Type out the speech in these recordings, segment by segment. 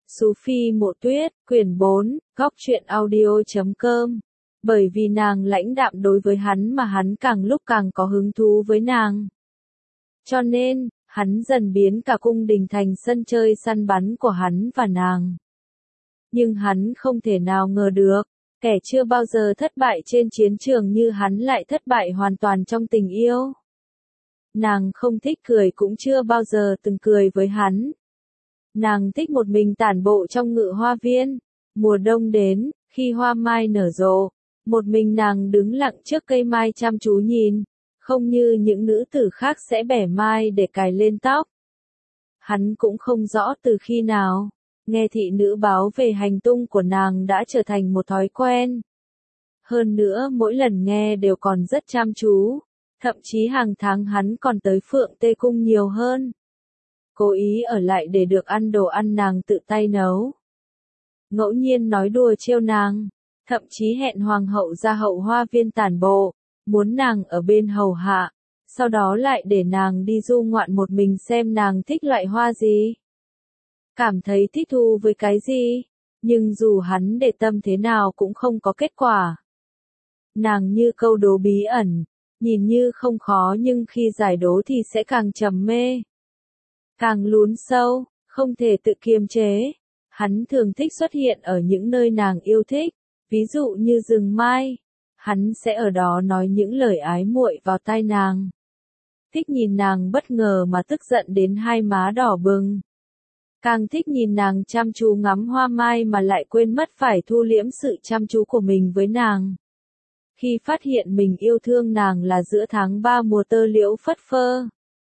Sufi Mộ Tuyết, quyển 4, góc truyện audio.com. Bởi vì nàng lãnh đạm đối với hắn mà hắn càng lúc càng có hứng thú với nàng. Cho nên, hắn dần biến cả cung đình thành sân chơi săn bắn của hắn và nàng. Nhưng hắn không thể nào ngờ được, kẻ chưa bao giờ thất bại trên chiến trường như hắn lại thất bại hoàn toàn trong tình yêu. Nàng không thích cười cũng chưa bao giờ từng cười với hắn. Nàng thích một mình tản bộ trong ngự hoa viên. Mùa đông đến, khi hoa mai nở rộ, một mình nàng đứng lặng trước cây mai chăm chú nhìn, không như những nữ tử khác sẽ bẻ mai để cài lên tóc. Hắn cũng không rõ từ khi nào, nghe thị nữ báo về hành tung của nàng đã trở thành một thói quen. Hơn nữa mỗi lần nghe đều còn rất chăm chú, thậm chí hàng tháng hắn còn tới Phượng Tê Cung nhiều hơn. Cố ý ở lại để được ăn đồ ăn nàng tự tay nấu. Ngẫu nhiên nói đùa trêu nàng, thậm chí hẹn hoàng hậu ra hậu hoa viên tản bộ, muốn nàng ở bên hầu hạ, sau đó lại để nàng đi du ngoạn một mình xem nàng thích loại hoa gì. Cảm thấy thích thú với cái gì, nhưng dù hắn để tâm thế nào cũng không có kết quả. Nàng như câu đố bí ẩn, nhìn như không khó nhưng khi giải đố thì sẽ càng trầm mê. Càng lún sâu, không thể tự kiềm chế. Hắn thường thích xuất hiện ở những nơi nàng yêu thích, ví dụ như rừng mai. Hắn sẽ ở đó nói những lời ái muội vào tai nàng. Thích nhìn nàng bất ngờ mà tức giận đến hai má đỏ bừng. Càng thích nhìn nàng chăm chú ngắm hoa mai mà lại quên mất phải thu liễm sự chăm chú của mình với nàng. Khi phát hiện mình yêu thương nàng là giữa tháng 3 mùa tơ liễu phất phơ.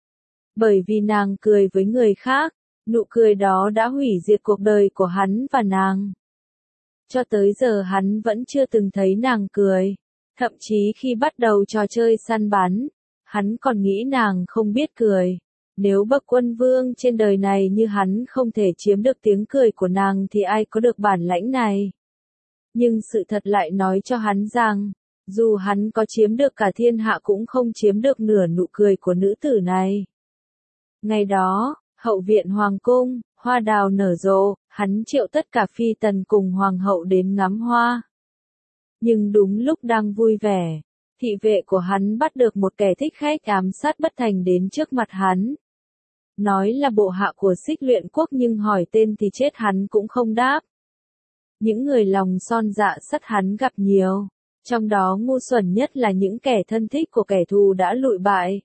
Bởi vì nàng cười với người khác, nụ cười đó đã hủy diệt cuộc đời của hắn và nàng. Cho tới giờ hắn vẫn chưa từng thấy nàng cười. Thậm chí khi bắt đầu trò chơi săn bắn, hắn còn nghĩ nàng không biết cười. Nếu bậc quân vương trên đời này như hắn không thể chiếm được tiếng cười của nàng thì ai có được bản lãnh này. Nhưng sự thật lại nói cho hắn rằng, dù hắn có chiếm được cả thiên hạ cũng không chiếm được nửa nụ cười của nữ tử này. Ngày đó, hậu viện hoàng cung, hoa đào nở rộ, hắn triệu tất cả phi tần cùng hoàng hậu đến ngắm hoa. Nhưng đúng lúc đang vui vẻ, thị vệ của hắn bắt được một kẻ thích khách ám sát bất thành đến trước mặt hắn. Nói là bộ hạ của Xích Luyện Quốc nhưng hỏi tên thì chết hắn cũng không đáp. Những người lòng son dạ sắt hắn gặp nhiều, trong đó ngu xuẩn nhất là những kẻ thân thích của kẻ thù đã lụi bại.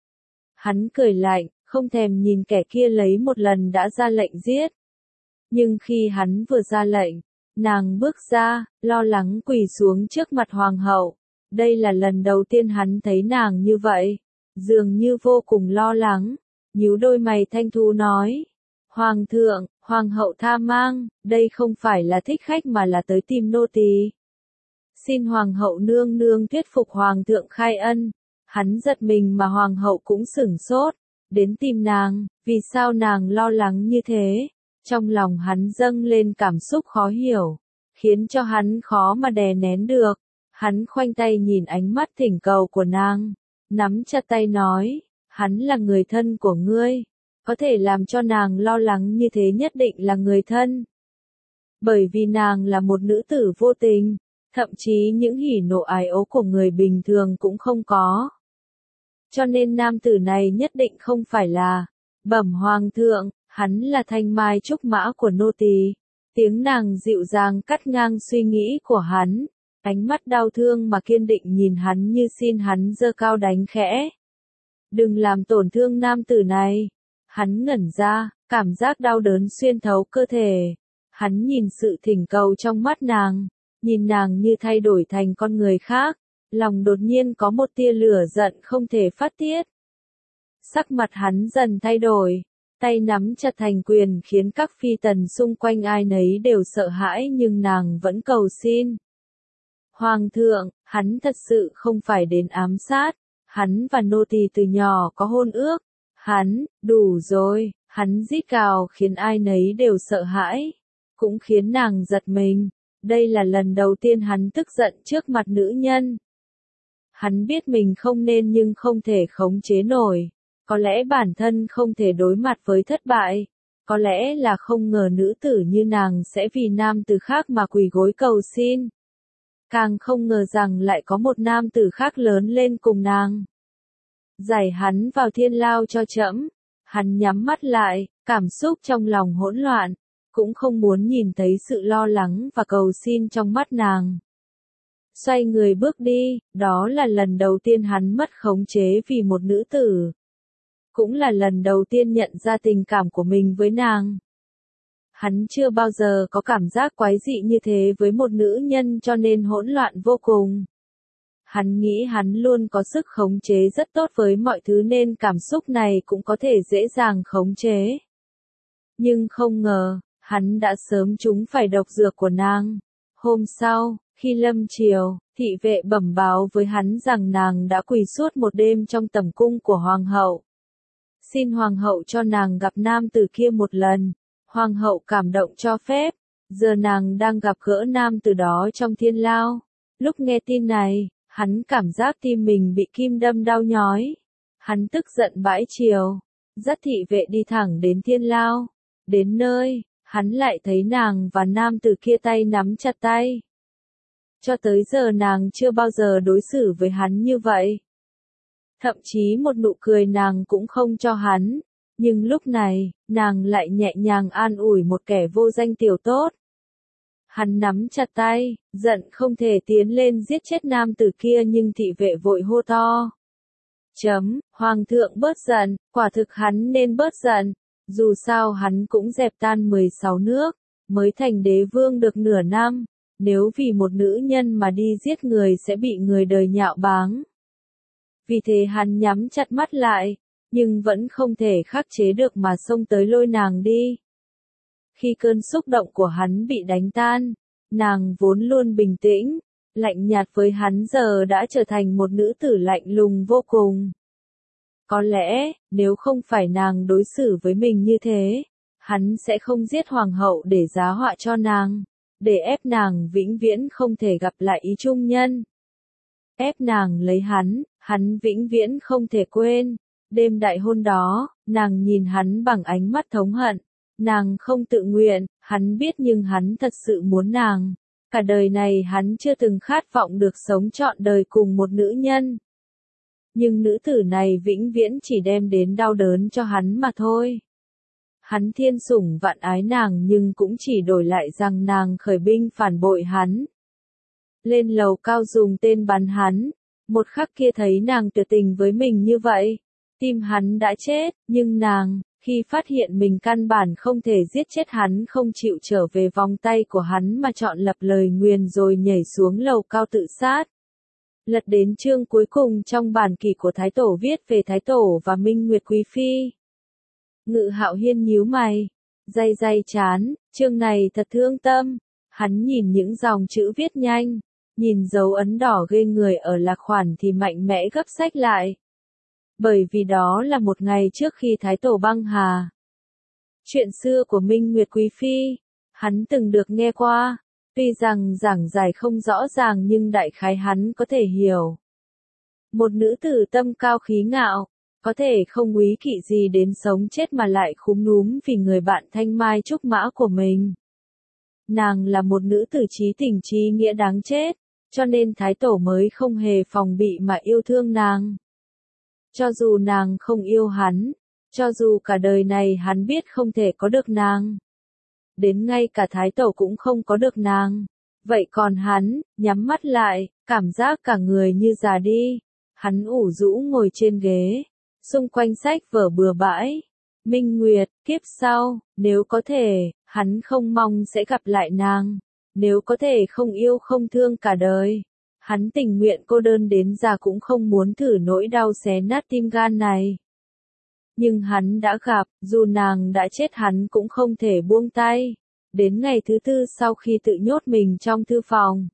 Hắn cười lạnh, không thèm nhìn kẻ kia lấy một lần đã ra lệnh giết. Nhưng khi hắn vừa ra lệnh, nàng bước ra, lo lắng quỳ xuống trước mặt hoàng hậu. Đây là lần đầu tiên hắn thấy nàng như vậy, dường như vô cùng lo lắng, nhíu đôi mày thanh thu nói. Hoàng thượng, hoàng hậu tha mang, đây không phải là thích khách mà là tới tìm nô tỳ. Xin hoàng hậu nương nương thuyết phục hoàng thượng khai ân. Hắn giật mình mà hoàng hậu cũng sửng sốt, đến tìm nàng, vì sao nàng lo lắng như thế? Trong lòng hắn dâng lên cảm xúc khó hiểu, khiến cho hắn khó mà đè nén được. Hắn khoanh tay nhìn ánh mắt thỉnh cầu của nàng, nắm chặt tay nói, hắn là người thân của ngươi, có thể làm cho nàng lo lắng như thế nhất định là người thân. Bởi vì nàng là một nữ tử vô tình, thậm chí những hỉ nộ ái ố của người bình thường cũng không có. Cho nên nam tử này nhất định không phải là, bẩm hoàng thượng, hắn là thanh mai trúc mã của nô tỳ. Tiếng nàng dịu dàng cắt ngang suy nghĩ của hắn, ánh mắt đau thương mà kiên định nhìn hắn như xin hắn giơ cao đánh khẽ. Đừng làm tổn thương nam tử này. Hắn ngẩn ra, cảm giác đau đớn xuyên thấu cơ thể. Hắn nhìn sự thỉnh cầu trong mắt nàng, nhìn nàng như thay đổi thành con người khác. Lòng đột nhiên có một tia lửa giận không thể phát tiết. Sắc mặt hắn dần thay đổi, tay nắm chặt thành quyền khiến các phi tần xung quanh ai nấy đều sợ hãi nhưng nàng vẫn cầu xin. Hoàng thượng, hắn thật sự không phải đến ám sát, hắn và nô tỳ từ nhỏ có hôn ước, hắn, đủ rồi, hắn rít gào khiến ai nấy đều sợ hãi, cũng khiến nàng giật mình, đây là lần đầu tiên hắn tức giận trước mặt nữ nhân. Hắn biết mình không nên nhưng không thể khống chế nổi, có lẽ bản thân không thể đối mặt với thất bại, Có lẽ là không ngờ nữ tử như nàng sẽ vì nam tử khác mà quỳ gối cầu xin. Càng không ngờ rằng lại có một nam tử khác lớn lên cùng nàng. Giải hắn vào thiên lao cho trẫm. Hắn nhắm mắt lại, cảm xúc trong lòng hỗn loạn, cũng không muốn nhìn thấy sự lo lắng và cầu xin trong mắt nàng. Xoay người bước đi, đó là lần đầu tiên hắn mất khống chế vì một nữ tử. Cũng là lần đầu tiên nhận ra tình cảm của mình với nàng. Hắn chưa bao giờ có cảm giác quái dị như thế với một nữ nhân cho nên hỗn loạn vô cùng. Hắn nghĩ hắn luôn có sức khống chế rất tốt với mọi thứ nên cảm xúc này cũng có thể dễ dàng khống chế. Nhưng không ngờ, hắn đã sớm trúng phải độc dược của nàng. Hôm sau, khi lâm chiều, thị vệ bẩm báo với hắn rằng nàng đã quỳ suốt một đêm trong tẩm cung của hoàng hậu. Xin hoàng hậu cho nàng gặp nam tử kia một lần. Hoàng hậu cảm động cho phép. Giờ nàng đang gặp gỡ nam tử đó trong thiên lao. Lúc nghe tin này, hắn cảm giác tim mình bị kim đâm đau nhói. Hắn tức giận bãi chiều, dắt thị vệ đi thẳng đến thiên lao. Đến nơi, hắn lại thấy nàng và nam tử kia tay nắm chặt tay. Cho tới giờ nàng chưa bao giờ đối xử với hắn như vậy. Thậm chí một nụ cười nàng cũng không cho hắn. Nhưng lúc này, nàng lại nhẹ nhàng an ủi một kẻ vô danh tiểu tốt. Hắn nắm chặt tay, giận không thể tiến lên giết chết nam tử kia nhưng thị vệ vội hô to. Hoàng thượng bớt giận, quả thực hắn nên bớt giận. Dù sao hắn cũng dẹp tan 16 nước, mới thành đế vương được nửa năm. Nếu vì một nữ nhân mà đi giết người sẽ bị người đời nhạo báng. Vì thế hắn nhắm chặt mắt lại, nhưng vẫn không thể khắc chế được mà xông tới lôi nàng đi. Khi cơn xúc động của hắn bị đánh tan, nàng vốn luôn bình tĩnh, lạnh nhạt với hắn giờ đã trở thành một nữ tử lạnh lùng vô cùng. Có lẽ, nếu không phải nàng đối xử với mình như thế, hắn sẽ không giết hoàng hậu để giá họa cho nàng, để ép nàng vĩnh viễn không thể gặp lại ý trung nhân. Ép nàng lấy hắn vĩnh viễn không thể quên. Đêm đại hôn đó, nàng nhìn hắn bằng ánh mắt thống hận. Nàng không tự nguyện, hắn biết nhưng hắn thật sự muốn nàng. Cả đời này hắn chưa từng khát vọng được sống trọn đời cùng một nữ nhân. Nhưng nữ tử này vĩnh viễn chỉ đem đến đau đớn cho hắn mà thôi. Hắn thiên sủng vạn ái nàng nhưng cũng chỉ đổi lại rằng nàng khởi binh phản bội hắn. Lên lầu cao dùng tên bắn hắn. Một khắc kia thấy nàng tuyệt tình với mình như vậy. Tim hắn đã chết, nhưng nàng, khi phát hiện mình căn bản không thể giết chết hắn không chịu trở về vòng tay của hắn mà chọn lập lời nguyền rồi nhảy xuống lầu cao tự sát. Lật đến chương cuối cùng trong bản kỷ của Thái Tổ viết về Thái Tổ và Minh Nguyệt Quý Phi. Ngự Hạo Hiên nhíu mày, day chán, chương này thật thương tâm. Hắn nhìn những dòng chữ viết nhanh, nhìn dấu ấn đỏ ghê người ở lạc khoản thì mạnh mẽ gấp sách lại. Bởi vì đó là một ngày trước khi Thái Tổ băng hà. Chuyện xưa của Minh Nguyệt Quý Phi, hắn từng được nghe qua, tuy rằng giảng giải không rõ ràng nhưng đại khái hắn có thể hiểu. Một nữ tử tâm cao khí ngạo, có thể không úy kỵ gì đến sống chết mà lại khúm núm vì người bạn thanh mai trúc mã của mình. Nàng là một nữ tử trí tình trí nghĩa đáng chết, cho nên Thái Tổ mới không hề phòng bị mà yêu thương nàng. Cho dù nàng không yêu hắn, cho dù cả đời này hắn biết không thể có được nàng. Đến ngay cả Thái Tổ cũng không có được nàng. Vậy còn hắn, nhắm mắt lại, cảm giác cả người như già đi. Hắn ủ rũ ngồi trên ghế, xung quanh sách vở bừa bãi. Minh Nguyệt, kiếp sau, nếu có thể, hắn không mong sẽ gặp lại nàng. Nếu có thể không yêu không thương cả đời. Hắn tình nguyện cô đơn đến già cũng không muốn thử nỗi đau xé nát tim gan này. Nhưng hắn đã gặp, dù nàng đã chết hắn cũng không thể buông tay. Đến ngày thứ tư sau khi tự nhốt mình trong thư phòng.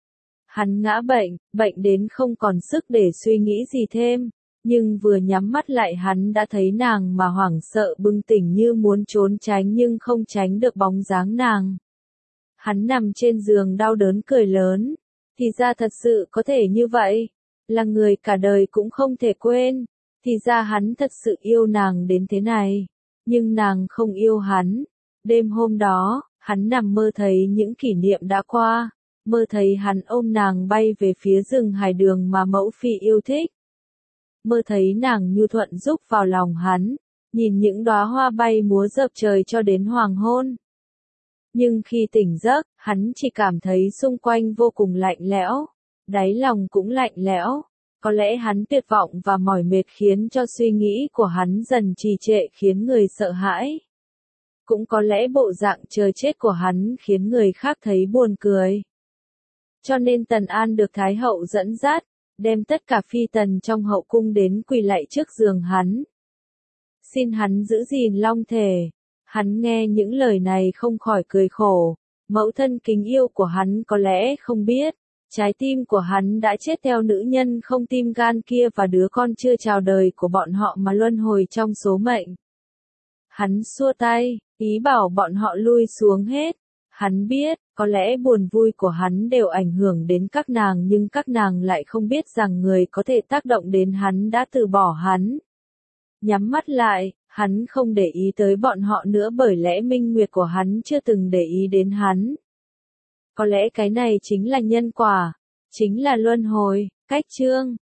Hắn ngã bệnh đến không còn sức để suy nghĩ gì thêm. Nhưng vừa nhắm mắt lại hắn đã thấy nàng mà hoảng sợ bừng tỉnh như muốn trốn tránh nhưng không tránh được bóng dáng nàng. Hắn nằm trên giường đau đớn cười lớn. Thì ra thật sự có thể như vậy. Là người cả đời cũng không thể quên. Thì ra hắn thật sự yêu nàng đến thế này. Nhưng nàng không yêu hắn. Đêm hôm đó, hắn nằm mơ thấy những kỷ niệm đã qua, mơ thấy hắn ôm nàng bay về phía rừng hải đường mà mẫu phi yêu thích. Mơ thấy nàng nhu thuận rúc vào lòng hắn, nhìn những đóa hoa bay múa dợp trời cho đến hoàng hôn. Nhưng khi tỉnh giấc, hắn chỉ cảm thấy xung quanh vô cùng lạnh lẽo, đáy lòng cũng lạnh lẽo. Có lẽ hắn tuyệt vọng và mỏi mệt khiến cho suy nghĩ của hắn dần trì trệ khiến người sợ hãi. Cũng có lẽ bộ dạng chờ chết của hắn khiến người khác thấy buồn cười. Cho nên Tần An được Thái hậu dẫn dắt, đem tất cả phi tần trong hậu cung đến quỳ lạy trước giường hắn. Xin hắn giữ gìn long thể. Hắn nghe những lời này không khỏi cười khổ. Mẫu thân kính yêu của hắn có lẽ không biết, trái tim của hắn đã chết theo nữ nhân không tim gan kia và đứa con chưa chào đời của bọn họ mà luân hồi trong số mệnh. Hắn xua tay, ý bảo bọn họ lui xuống hết. Hắn biết, có lẽ buồn vui của hắn đều ảnh hưởng đến các nàng nhưng các nàng lại không biết rằng người có thể tác động đến hắn đã từ bỏ hắn. Nhắm mắt lại, hắn không để ý tới bọn họ nữa bởi lẽ minh nguyệt của hắn chưa từng để ý đến hắn. Có lẽ cái này chính là nhân quả, chính là luân hồi. Cách chương